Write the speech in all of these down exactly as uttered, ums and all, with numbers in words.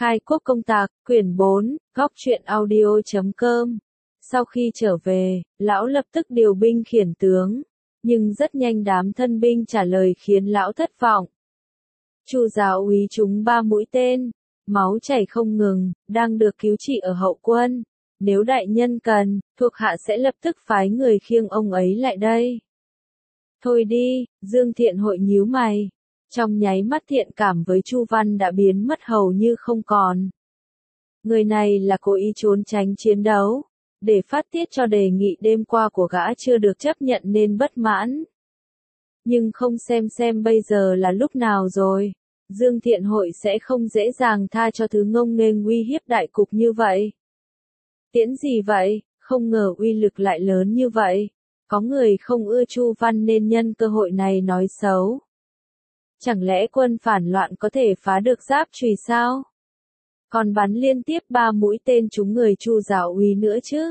Khai quốc công tạc, quyển bốn, góc truyện audio chấm com. Sau khi trở về, lão lập tức điều binh khiển tướng, nhưng rất nhanh đám thân binh trả lời khiến lão thất vọng. Chu giáo úy trúng ba mũi tên, máu chảy không ngừng, đang được cứu trị ở hậu quân. Nếu đại nhân cần, thuộc hạ sẽ lập tức phái người khiêng ông ấy lại đây. Thôi đi, Dương Thiện Hội nhíu mày. Trong nháy mắt thiện cảm với Chu Văn đã biến mất hầu như không còn. Người này là cố ý trốn tránh chiến đấu, để phát tiết cho đề nghị đêm qua của gã chưa được chấp nhận nên bất mãn. Nhưng không xem xem bây giờ là lúc nào rồi, Dương Thiện Hội sẽ không dễ dàng tha cho thứ ngông nghênh uy hiếp đại cục như vậy. Tiễn gì vậy, không ngờ uy lực lại lớn như vậy, có người không ưa Chu Văn nên nhân cơ hội này nói xấu. Chẳng lẽ quân phản loạn có thể phá được giáp chùy sao? Còn bắn liên tiếp ba mũi tên trúng người Chu giáo úy nữa chứ?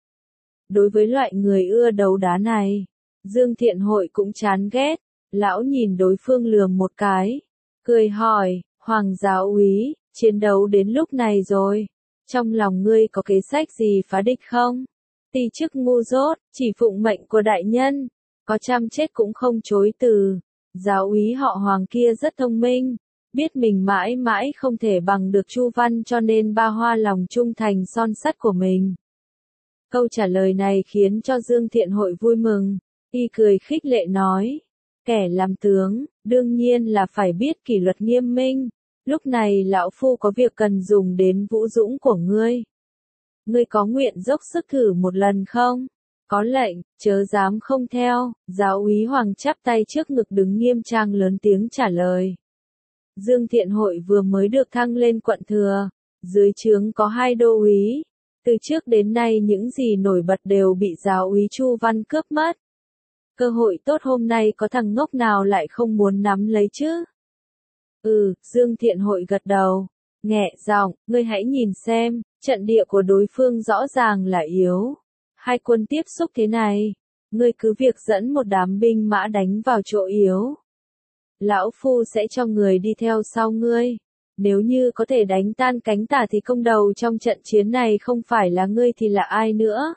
Đối với loại người ưa đấu đá này, Dương Thiện Hội cũng chán ghét. Lão nhìn đối phương lườm một cái, cười hỏi, Hoàng giáo úy, chiến đấu đến lúc này rồi, trong lòng ngươi có kế sách gì phá địch không? Ti chức ngu dốt, chỉ phụng mệnh của đại nhân, có trăm chết cũng không chối từ. Giáo úy họ Hoàng kia rất thông minh, biết mình mãi mãi không thể bằng được Chu Văn cho nên ba hoa lòng trung thành son sắt của mình. Câu trả lời này khiến cho Dương Thiện Hội vui mừng, y cười khích lệ nói, kẻ làm tướng, đương nhiên là phải biết kỷ luật nghiêm minh, lúc này lão phu có việc cần dùng đến vũ dũng của ngươi. Ngươi có nguyện dốc sức thử một lần không? Có lệnh, chớ dám không theo. Giáo úy Hoàng chắp tay trước ngực đứng nghiêm trang lớn tiếng trả lời. Dương Thiện Hội vừa mới được thăng lên quận thừa, dưới trướng có hai đô úy. Từ trước đến nay những gì nổi bật đều bị giáo úy Chu Văn cướp mất. Cơ hội tốt hôm nay có thằng ngốc nào lại không muốn nắm lấy chứ? Ừ, Dương Thiện Hội gật đầu, nghẹ giọng, ngươi hãy nhìn xem, trận địa của đối phương rõ ràng là yếu. Hai quân tiếp xúc thế này, ngươi cứ việc dẫn một đám binh mã đánh vào chỗ yếu. Lão phu sẽ cho người đi theo sau ngươi. Nếu như có thể đánh tan cánh tả thì công đầu trong trận chiến này không phải là ngươi thì là ai nữa?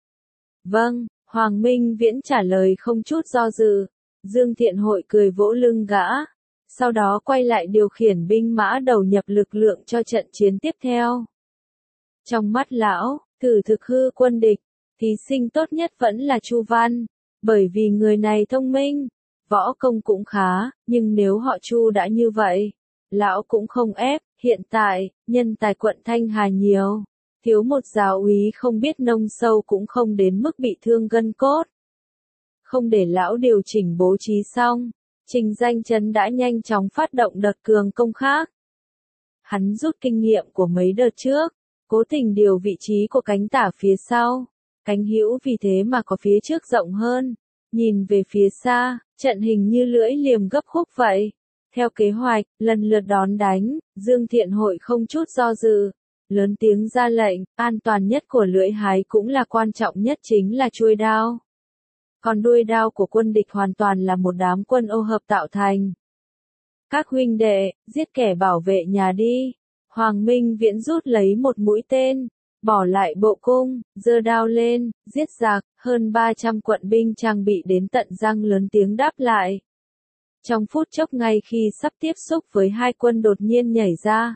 Vâng, Hoàng Minh Viễn trả lời không chút do dự. Dương Thiện Hội cười vỗ lưng gã, sau đó quay lại điều khiển binh mã đầu nhập lực lượng cho trận chiến tiếp theo. Trong mắt lão, thử thực hư quân địch, thí sinh tốt nhất vẫn là Chu Văn, bởi vì người này thông minh, võ công cũng khá, nhưng nếu họ Chu đã như vậy, lão cũng không ép. Hiện tại, nhân tài quận Thanh Hà nhiều, thiếu một giáo úy không biết nông sâu cũng không đến mức bị thương gân cốt. Không để lão điều chỉnh bố trí xong, Trình Danh Chấn đã nhanh chóng phát động đợt cường công khác. Hắn rút kinh nghiệm của mấy đợt trước, cố tình điều vị trí của cánh tả phía sau, cánh hữu vì thế mà có phía trước rộng hơn. Nhìn về phía xa, trận hình như lưỡi liềm gấp khúc vậy. Theo kế hoạch, lần lượt đón đánh, Dương Thiện Hội không chút do dự, lớn tiếng ra lệnh, an toàn nhất của lưỡi hái cũng là quan trọng nhất chính là chuôi đao. Còn đuôi đao của quân địch hoàn toàn là một đám quân ô hợp tạo thành. Các huynh đệ, giết kẻ bảo vệ nhà đi. Hoàng Minh Viễn rút lấy một mũi tên, bỏ lại bộ cung, giơ đao lên, giết giặc. Hơn ba trăm quận binh trang bị đến tận răng lớn tiếng đáp lại. Trong phút chốc ngay khi sắp tiếp xúc với hai quân đột nhiên nhảy ra,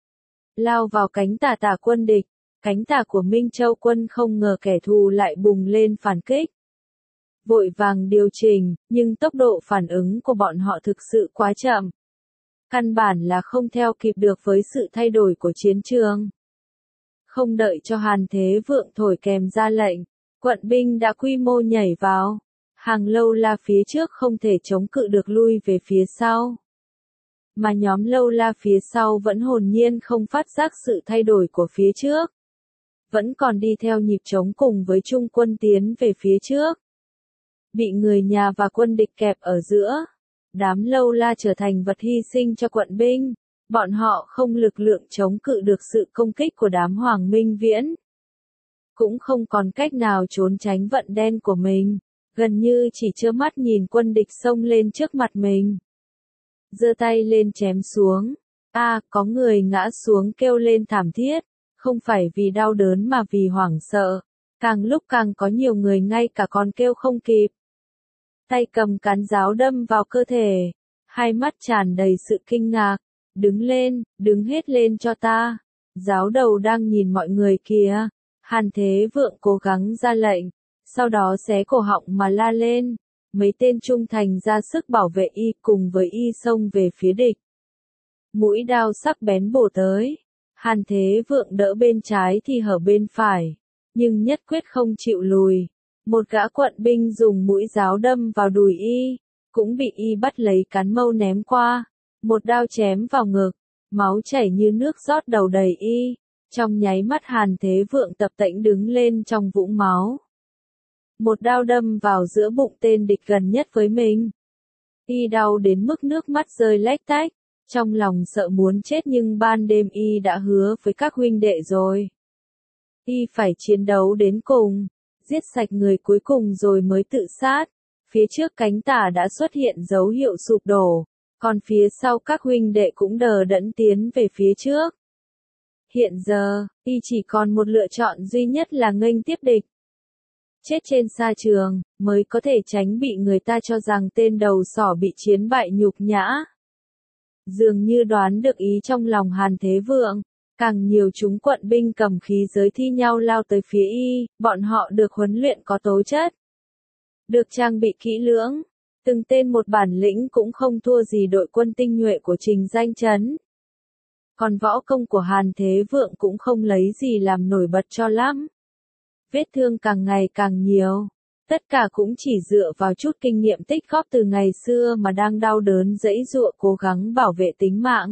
lao vào cánh tả tả quân địch. Cánh tả của Minh Châu quân không ngờ kẻ thù lại bùng lên phản kích. Vội vàng điều chỉnh, nhưng tốc độ phản ứng của bọn họ thực sự quá chậm. Căn bản là không theo kịp được với sự thay đổi của chiến trường. Không đợi cho Hàn Thế Vượng thổi kèm ra lệnh, quận binh đã quy mô nhảy vào. Hàng Lâu La phía trước không thể chống cự được lui về phía sau. Mà nhóm Lâu La phía sau vẫn hồn nhiên không phát giác sự thay đổi của phía trước. Vẫn còn đi theo nhịp chống cùng với Trung quân tiến về phía trước. Bị người nhà và quân địch kẹp ở giữa. Đám Lâu La trở thành vật hy sinh cho quận binh. Bọn họ không lực lượng chống cự được sự công kích của đám Hoàng Minh Viễn. Cũng không còn cách nào trốn tránh vận đen của mình. Gần như chỉ trơ mắt nhìn quân địch xông lên trước mặt mình. Giơ tay lên chém xuống. A, à, có người ngã xuống kêu lên thảm thiết, không phải vì đau đớn mà vì hoảng sợ. Càng lúc càng có nhiều người ngay cả còn kêu không kịp. Tay cầm cán giáo đâm vào cơ thể, hai mắt tràn đầy sự kinh ngạc. Đứng lên, đứng hết lên cho ta. Giáo đầu đang nhìn mọi người kìa. Hàn Thế Vượng cố gắng ra lệnh, sau đó xé cổ họng mà la lên. Mấy tên trung thành ra sức bảo vệ y cùng với y xông về phía địch. Mũi đao sắc bén bổ tới. Hàn Thế Vượng đỡ bên trái thì hở bên phải, nhưng nhất quyết không chịu lùi. Một gã quận binh dùng mũi giáo đâm vào đùi y, cũng bị y bắt lấy cán mâu ném qua. Một đao chém vào ngực, máu chảy như nước rót đầu đầy y. Trong nháy mắt Hàn Thế Vượng tập tễnh đứng lên trong vũng máu. Một đao đâm vào giữa bụng tên địch gần nhất với mình. Y đau đến mức nước mắt rơi lách tách, trong lòng sợ muốn chết nhưng ban đêm y đã hứa với các huynh đệ rồi. Y phải chiến đấu đến cùng, giết sạch người cuối cùng rồi mới tự sát. Phía trước cánh tả đã xuất hiện dấu hiệu sụp đổ, còn phía sau các huynh đệ cũng đờ đẫn tiến về phía trước. Hiện giờ, y chỉ còn một lựa chọn duy nhất là nghênh tiếp địch. Chết trên sa trường, mới có thể tránh bị người ta cho rằng tên đầu sỏ bị chiến bại nhục nhã. Dường như đoán được ý trong lòng Hàn Thế Vượng, càng nhiều chúng quận binh cầm khí giới thi nhau lao tới phía y, bọn họ được huấn luyện có tố chất, được trang bị kỹ lưỡng, từng tên một bản lĩnh cũng không thua gì đội quân tinh nhuệ của Trình Danh Chấn. Còn võ công của Hàn Thế Vượng cũng không lấy gì làm nổi bật cho lắm. Vết thương càng ngày càng nhiều, tất cả cũng chỉ dựa vào chút kinh nghiệm tích góp từ ngày xưa mà đang đau đớn giãy giụa cố gắng bảo vệ tính mạng.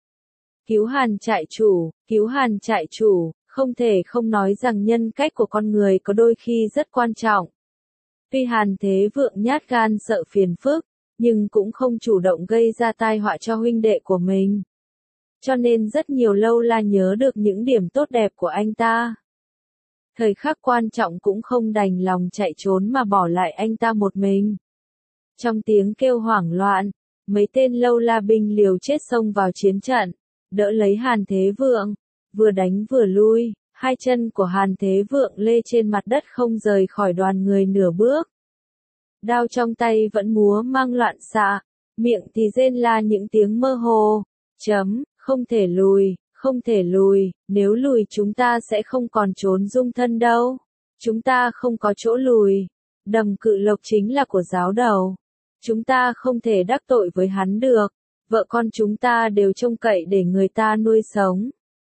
Cứu Hàn trại chủ, cứu Hàn trại chủ, không thể không nói rằng nhân cách của con người có đôi khi rất quan trọng. Tuy Hàn Thế Vượng nhát gan sợ phiền phức, nhưng cũng không chủ động gây ra tai họa cho huynh đệ của mình. Cho nên rất nhiều lâu la nhớ được những điểm tốt đẹp của anh ta. Thời khắc quan trọng cũng không đành lòng chạy trốn mà bỏ lại anh ta một mình. Trong tiếng kêu hoảng loạn, mấy tên lâu la binh liều chết xông vào chiến trận, đỡ lấy Hàn Thế Vượng, vừa đánh vừa lui, hai chân của Hàn Thế Vượng lê trên mặt đất không rời khỏi đoàn người nửa bước. Đao trong tay vẫn múa mang loạn xạ, miệng thì rên la những tiếng mơ hồ, chấm, không thể lùi. Không thể lùi, nếu lùi chúng ta sẽ không còn trốn dung thân đâu. Chúng ta không có chỗ lùi. Đầm Cự Lộc chính là của giáo đầu. Chúng ta không thể đắc tội với hắn được. Vợ con chúng ta đều trông cậy để người ta nuôi sống.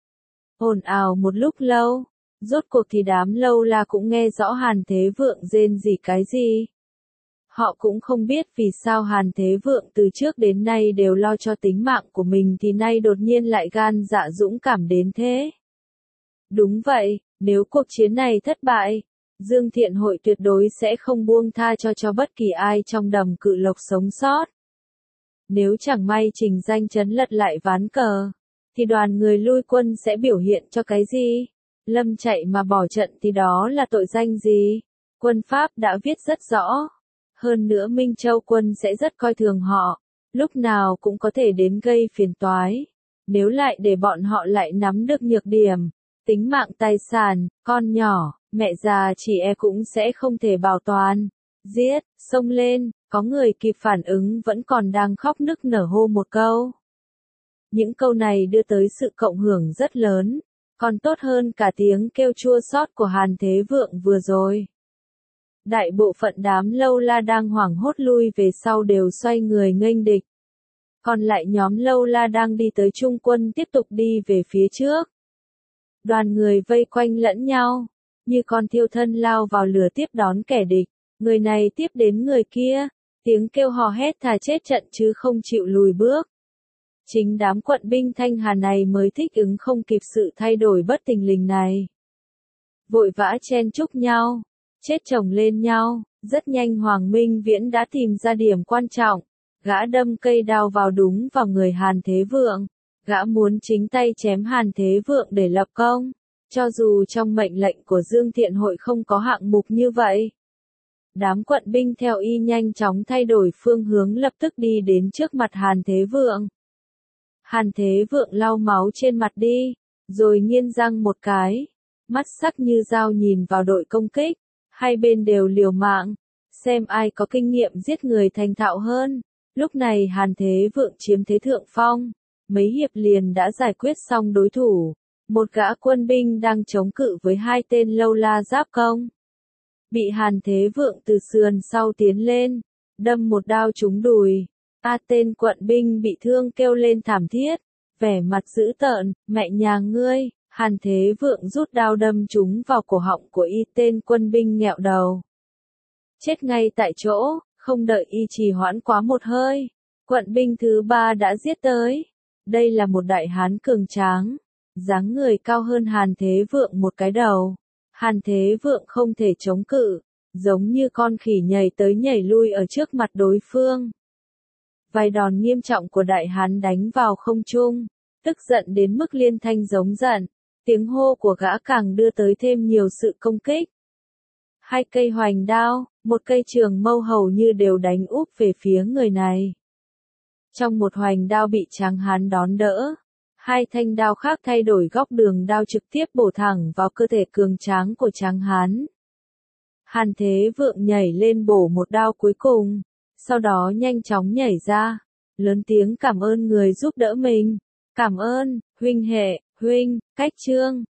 Ồn ào một lúc lâu, rốt cuộc thì đám lâu la cũng nghe rõ Hàn Thế Vượng rên rỉ cái gì. Họ cũng không biết vì sao Hàn Thế Vượng từ trước đến nay đều lo cho tính mạng của mình thì nay đột nhiên lại gan dạ dũng cảm đến thế. Đúng vậy, nếu cuộc chiến này thất bại, Dương Thiện Hội tuyệt đối sẽ không buông tha cho cho bất kỳ ai trong Đầm Cự Lộc sống sót. Nếu chẳng may Trình Danh Chấn lật lại ván cờ, thì đoàn người lui quân sẽ biểu hiện cho cái gì? Lâm chạy mà bỏ trận thì đó là tội danh gì? Quân Pháp đã viết rất rõ. Hơn nữa Minh Châu quân sẽ rất coi thường họ, lúc nào cũng có thể đến gây phiền toái. Nếu lại để bọn họ lại nắm được nhược điểm, tính mạng tài sản, con nhỏ, mẹ già chị e cũng sẽ không thể bảo toàn. Giết, xông lên, có người kịp phản ứng vẫn còn đang khóc nức nở hô một câu. Những câu này đưa tới sự cộng hưởng rất lớn, còn tốt hơn cả tiếng kêu chua xót của Hàn Thế Vượng vừa rồi. Đại bộ phận đám lâu la đang hoảng hốt lui về sau đều xoay người nghênh địch. Còn lại nhóm lâu la đang đi tới trung quân tiếp tục đi về phía trước. Đoàn người vây quanh lẫn nhau, như con thiêu thân lao vào lửa tiếp đón kẻ địch, người này tiếp đến người kia, tiếng kêu hò hét thà chết trận chứ không chịu lùi bước. Chính đám quận binh Thanh Hà này mới thích ứng không kịp sự thay đổi bất tình lình này. Vội vã chen chúc nhau, chết chồng lên nhau, rất nhanh Hoàng Minh Viễn đã tìm ra điểm quan trọng, gã đâm cây đao vào đúng vào người Hàn Thế Vượng, gã muốn chính tay chém Hàn Thế Vượng để lập công, cho dù trong mệnh lệnh của Dương Thiện Hội không có hạng mục như vậy. Đám quận binh theo y nhanh chóng thay đổi phương hướng lập tức đi đến trước mặt Hàn Thế Vượng. Hàn Thế Vượng lau máu trên mặt đi, rồi nghiến răng một cái, mắt sắc như dao nhìn vào đội công kích, hai bên đều liều mạng, xem ai có kinh nghiệm giết người thành thạo hơn. Lúc này Hàn Thế Vượng chiếm thế thượng phong, mấy hiệp liền đã giải quyết xong đối thủ, một gã quân binh đang chống cự với hai tên lâu la giáp công. Bị Hàn Thế Vượng từ sườn sau tiến lên, đâm một đao trúng đùi. A tên quận binh bị thương kêu lên thảm thiết, vẻ mặt dữ tợn, mẹ nhà ngươi. Hàn Thế Vượng rút đao đâm trúng vào cổ họng của y tên quân binh nghẹo đầu. Chết ngay tại chỗ, không đợi y trì hoãn quá một hơi, quận binh thứ ba đã giết tới. Đây là một đại hán cường tráng, dáng người cao hơn Hàn Thế Vượng một cái đầu. Hàn Thế Vượng không thể chống cự, giống như con khỉ nhảy tới nhảy lui ở trước mặt đối phương. Vài đòn nghiêm trọng của đại hán đánh vào không trung, tức giận đến mức liên thanh giống giận, tiếng hô của gã càng đưa tới thêm nhiều sự công kích. Hai cây hoành đao, một cây trường mâu hầu như đều đánh úp về phía người này. Trong một hoành đao bị tráng hán đón đỡ, hai thanh đao khác thay đổi góc đường đao trực tiếp bổ thẳng vào cơ thể cường tráng của tráng hán. Hàn Thế Vượng nhảy lên bổ một đao cuối cùng, sau đó nhanh chóng nhảy ra, lớn tiếng cảm ơn người giúp đỡ mình. Cảm ơn, huynh hệ, huynh, cách trương.